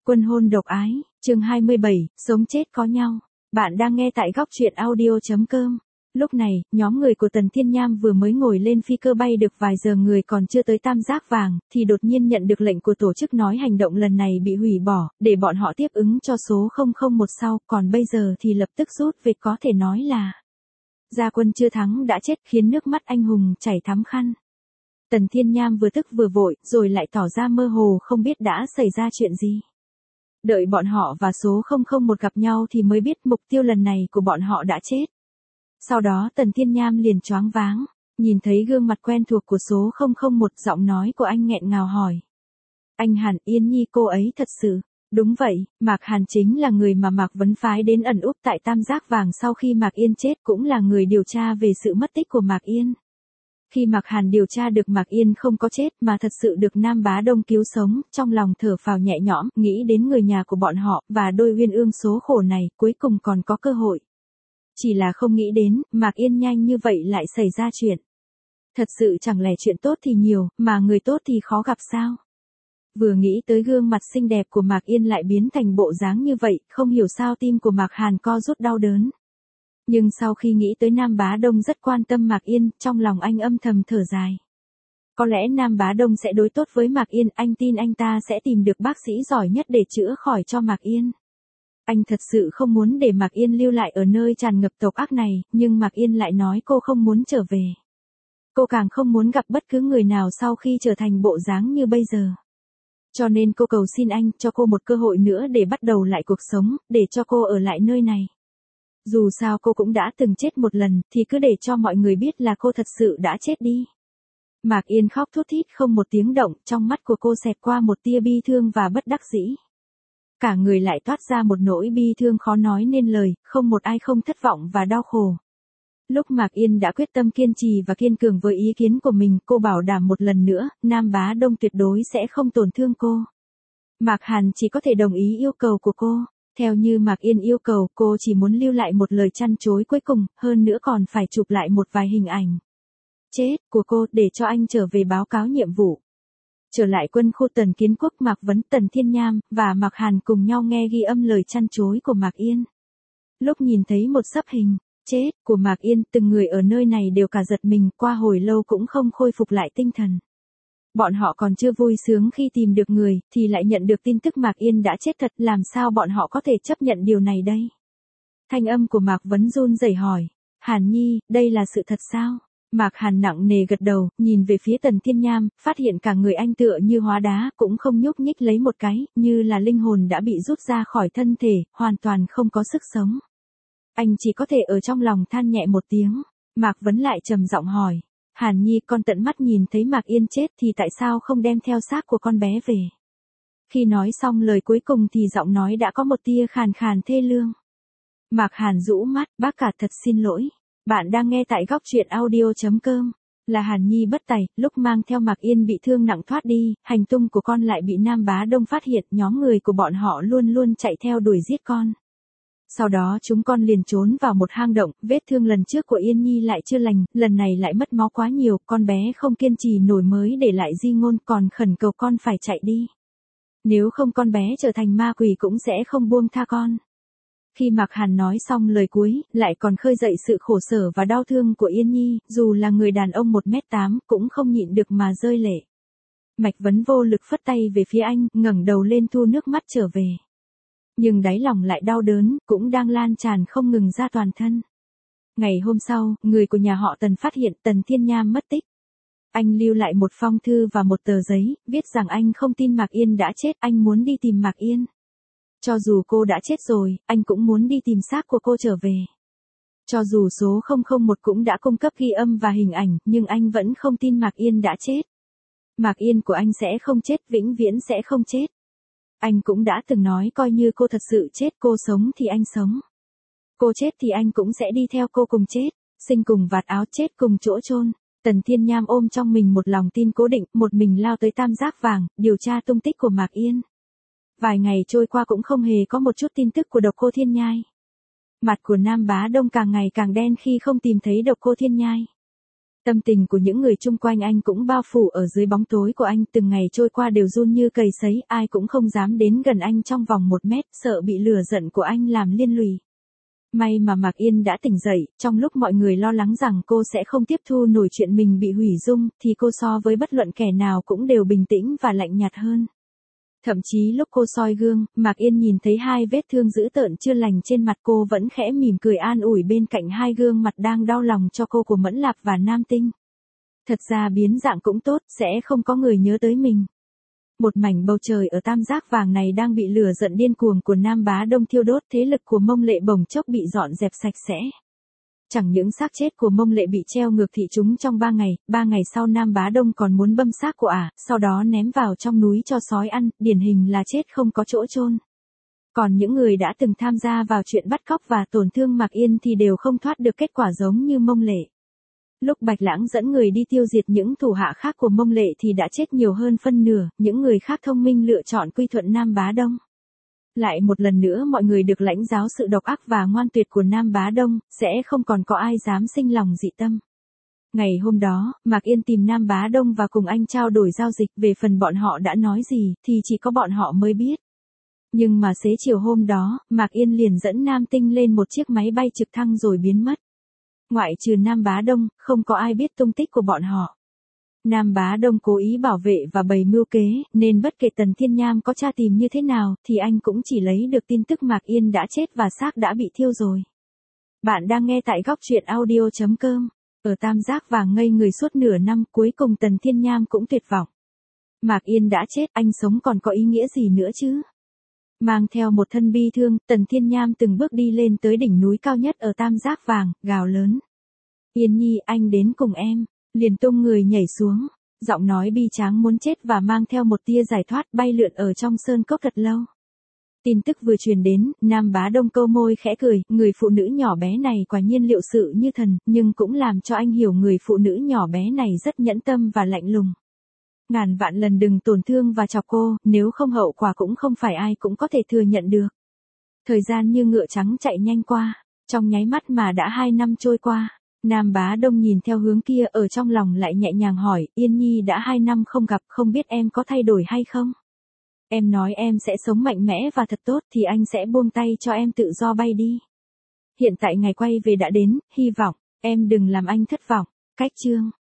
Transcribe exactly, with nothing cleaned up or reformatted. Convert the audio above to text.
Quân hôn độc ái, chương hai mươi bảy, sống chết có nhau. Bạn đang nghe tại góc truyện audio.com. Lúc này, nhóm người của Tần Thiên Nham vừa mới ngồi lên phi cơ bay được vài giờ người còn chưa tới Tam Giác Vàng, thì đột nhiên nhận được lệnh của tổ chức nói hành động lần này bị hủy bỏ, để bọn họ tiếp ứng cho số không không một sau, còn bây giờ thì lập tức rút về, có thể nói là Gia Quân chưa thắng đã chết, khiến nước mắt anh hùng chảy thắm khăn. Tần Thiên Nham vừa tức vừa vội, rồi lại tỏ ra mơ hồ không biết đã xảy ra chuyện gì. Đợi bọn họ và số không không một gặp nhau thì mới biết mục tiêu lần này của bọn họ đã chết. Sau đó Tần Thiên Nham liền choáng váng, nhìn thấy gương mặt quen thuộc của số không không một, giọng nói của anh nghẹn ngào hỏi. Anh Hàn, Yên Nhi cô ấy thật sự. Đúng vậy, Mạc Hàn chính là người mà Mạc Vấn phái đến ẩn úp tại Tam Giác Vàng sau khi Mạc Yên chết, cũng là người điều tra về sự mất tích của Mạc Yên. Khi Mạc Hàn điều tra được Mạc Yên không có chết mà thật sự được Nam Bá Đông cứu sống, trong lòng thở phào nhẹ nhõm, nghĩ đến người nhà của bọn họ, và đôi uyên ương số khổ này, cuối cùng còn có cơ hội. Chỉ là không nghĩ đến, Mạc Yên nhanh như vậy lại xảy ra chuyện. Thật sự chẳng lẽ chuyện tốt thì nhiều, mà người tốt thì khó gặp sao? Vừa nghĩ tới gương mặt xinh đẹp của Mạc Yên lại biến thành bộ dáng như vậy, không hiểu sao tim của Mạc Hàn co rút đau đớn. Nhưng sau khi nghĩ tới Nam Bá Đông rất quan tâm Mạc Yên, trong lòng anh âm thầm thở dài. Có lẽ Nam Bá Đông sẽ đối tốt với Mạc Yên, anh tin anh ta sẽ tìm được bác sĩ giỏi nhất để chữa khỏi cho Mạc Yên. Anh thật sự không muốn để Mạc Yên lưu lại ở nơi tràn ngập độc ác này, nhưng Mạc Yên lại nói cô không muốn trở về. Cô càng không muốn gặp bất cứ người nào sau khi trở thành bộ dáng như bây giờ. Cho nên cô cầu xin anh cho cô một cơ hội nữa để bắt đầu lại cuộc sống, để cho cô ở lại nơi này. Dù sao cô cũng đã từng chết một lần, thì cứ để cho mọi người biết là cô thật sự đã chết đi. Mạc Yên khóc thút thít không một tiếng động, trong mắt của cô xẹt qua một tia bi thương và bất đắc dĩ. Cả người lại toát ra một nỗi bi thương khó nói nên lời, không một ai không thất vọng và đau khổ. Lúc Mạc Yên đã quyết tâm kiên trì và kiên cường với ý kiến của mình, cô bảo đảm một lần nữa, Nam Bá Đông tuyệt đối sẽ không tổn thương cô. Mạc Hàn chỉ có thể đồng ý yêu cầu của cô. Theo như Mạc Yên yêu cầu, cô chỉ muốn lưu lại một lời chăn chối cuối cùng, hơn nữa còn phải chụp lại một vài hình ảnh chết của cô để cho anh trở về báo cáo nhiệm vụ. Trở lại quân khu Tần Kiến Quốc, Mạc Vấn, Tần Thiên Nham và Mạc Hàn cùng nhau nghe ghi âm lời chăn chối của Mạc Yên. Lúc nhìn thấy một sấp hình chết của Mạc Yên, từng người ở nơi này đều cả giật mình, qua hồi lâu cũng không khôi phục lại tinh thần. Bọn họ còn chưa vui sướng khi tìm được người, thì lại nhận được tin tức Mạc Yên đã chết thật, làm sao bọn họ có thể chấp nhận điều này đây? Thanh âm của Mạc Vấn run rẩy hỏi, Hàn Nhi, đây là sự thật sao? Mạc Hàn nặng nề gật đầu, nhìn về phía Tần Thiên Nham, phát hiện cả người anh tựa như hóa đá, cũng không nhúc nhích lấy một cái, như là linh hồn đã bị rút ra khỏi thân thể, hoàn toàn không có sức sống. Anh chỉ có thể ở trong lòng than nhẹ một tiếng. Mạc Vấn lại trầm giọng hỏi, Hàn Nhi, con tận mắt nhìn thấy Mạc Yên chết thì tại sao không đem theo xác của con bé về? Khi nói xong lời cuối cùng thì giọng nói đã có một tia khàn khàn thê lương. Mạc Hàn rũ mắt, bác cả thật xin lỗi. Bạn đang nghe tại góc truyện audio.com. Là Hàn Nhi bất tài, lúc mang theo Mạc Yên bị thương nặng thoát đi, hành tung của con lại bị Nam Bá Đông phát hiện, nhóm người của bọn họ luôn luôn chạy theo đuổi giết con. Sau đó chúng con liền trốn vào một hang động, vết thương lần trước của Yên Nhi lại chưa lành, lần này lại mất máu quá nhiều, con bé không kiên trì nổi mới để lại di ngôn, còn khẩn cầu con phải chạy đi. Nếu không con bé trở thành ma quỷ cũng sẽ không buông tha con. Khi Mạc Hàn nói xong lời cuối, lại còn khơi dậy sự khổ sở và đau thương của Yên Nhi, dù là người đàn ông một mét tám, cũng không nhịn được mà rơi lệ. Mạch Vấn vô lực phất tay về phía anh, ngẩng đầu lên thu nước mắt trở về. Nhưng đáy lòng lại đau đớn, cũng đang lan tràn không ngừng ra toàn thân. Ngày hôm sau, người của nhà họ Tần phát hiện Tần Thiên Nham mất tích. Anh lưu lại một phong thư và một tờ giấy, viết rằng anh không tin Mạc Yên đã chết, anh muốn đi tìm Mạc Yên. Cho dù cô đã chết rồi, anh cũng muốn đi tìm xác của cô trở về. Cho dù số không không một cũng đã cung cấp ghi âm và hình ảnh, nhưng anh vẫn không tin Mạc Yên đã chết. Mạc Yên của anh sẽ không chết, vĩnh viễn sẽ không chết. Anh cũng đã từng nói coi như cô thật sự chết, cô sống thì anh sống. Cô chết thì anh cũng sẽ đi theo cô cùng chết, sinh cùng vạt áo, chết cùng chỗ chôn. Tần Thiên Nham ôm trong mình một lòng tin cố định, một mình lao tới Tam Giác Vàng, điều tra tung tích của Mạc Yên. Vài ngày trôi qua cũng không hề có một chút tin tức của Độc Cô Thiên Nhai. Mặt của Nam Bá Đông càng ngày càng đen khi không tìm thấy Độc Cô Thiên Nhai. Tâm tình của những người chung quanh anh cũng bao phủ ở dưới bóng tối của anh, từng ngày trôi qua đều run như cầy sấy, ai cũng không dám đến gần anh trong vòng một mét, sợ bị lửa giận của anh làm liên lụy. May mà Mạc Yên đã tỉnh dậy, trong lúc mọi người lo lắng rằng cô sẽ không tiếp thu nổi chuyện mình bị hủy dung, thì cô so với bất luận kẻ nào cũng đều bình tĩnh và lạnh nhạt hơn. Thậm chí lúc cô soi gương, Mạc Yên nhìn thấy hai vết thương dữ tợn chưa lành trên mặt, cô vẫn khẽ mỉm cười an ủi bên cạnh hai gương mặt đang đau lòng cho cô của Mẫn Lạp và Nam Tinh. Thật ra biến dạng cũng tốt, sẽ không có người nhớ tới mình. Một mảnh bầu trời ở tam giác vàng này đang bị lửa giận điên cuồng của Nam Bá Đông thiêu đốt, thế lực của Mông Lệ bỗng chốc bị dọn dẹp sạch sẽ. Chẳng những xác chết của Mông Lệ bị treo ngược thị chúng trong ba ngày, ba ngày sau Nam Bá Đông còn muốn băm xác của ả, sau đó ném vào trong núi cho sói ăn, điển hình là chết không có chỗ chôn. Còn những người đã từng tham gia vào chuyện bắt cóc và tổn thương Mạc Yên thì đều không thoát được kết quả giống như Mông Lệ. Lúc Bạch Lãng dẫn người đi tiêu diệt những thủ hạ khác của Mông Lệ thì đã chết nhiều hơn phân nửa, những người khác thông minh lựa chọn quy thuận Nam Bá Đông. Lại một lần nữa mọi người được lãnh giáo sự độc ác và ngoan tuyệt của Nam Bá Đông, sẽ không còn có ai dám sinh lòng dị tâm. Ngày hôm đó, Mạc Yên tìm Nam Bá Đông và cùng anh trao đổi giao dịch, về phần bọn họ đã nói gì, thì chỉ có bọn họ mới biết. Nhưng mà xế chiều hôm đó, Mạc Yên liền dẫn Nam Tinh lên một chiếc máy bay trực thăng rồi biến mất. Ngoại trừ Nam Bá Đông, không có ai biết tung tích của bọn họ. Nam Bá Đông cố ý bảo vệ và bày mưu kế, nên bất kể Tần Thiên Nham có tra tìm như thế nào, thì anh cũng chỉ lấy được tin tức Mạc Yên đã chết và xác đã bị thiêu rồi. Bạn đang nghe tại góc truyện audio chấm com. Ở tam giác vàng ngây người suốt nửa năm, cuối cùng Tần Thiên Nham cũng tuyệt vọng. Mạc Yên đã chết, anh sống còn có ý nghĩa gì nữa chứ? Mang theo một thân bi thương, Tần Thiên Nham từng bước đi lên tới đỉnh núi cao nhất ở tam giác vàng, gào lớn. Yên Nhi, anh đến cùng em. Liền tung người nhảy xuống, giọng nói bi tráng muốn chết và mang theo một tia giải thoát, bay lượn ở trong sơn cốc thật lâu. Tin tức vừa truyền đến, Nam Bá Đông câu môi khẽ cười, người phụ nữ nhỏ bé này quả nhiên liệu sự như thần, nhưng cũng làm cho anh hiểu người phụ nữ nhỏ bé này rất nhẫn tâm và lạnh lùng. Ngàn vạn lần đừng tổn thương và chọc cô, nếu không hậu quả cũng không phải ai cũng có thể thừa nhận được. Thời gian như ngựa trắng chạy nhanh qua, trong nháy mắt mà đã hai năm trôi qua. Nam Bá Đông nhìn theo hướng kia, ở trong lòng lại nhẹ nhàng hỏi, Yên Nhi đã hai năm không gặp, không biết em có thay đổi hay không? Em nói em sẽ sống mạnh mẽ và thật tốt thì anh sẽ buông tay cho em tự do bay đi. Hiện tại ngày quay về đã đến, hy vọng em đừng làm anh thất vọng. Cách chương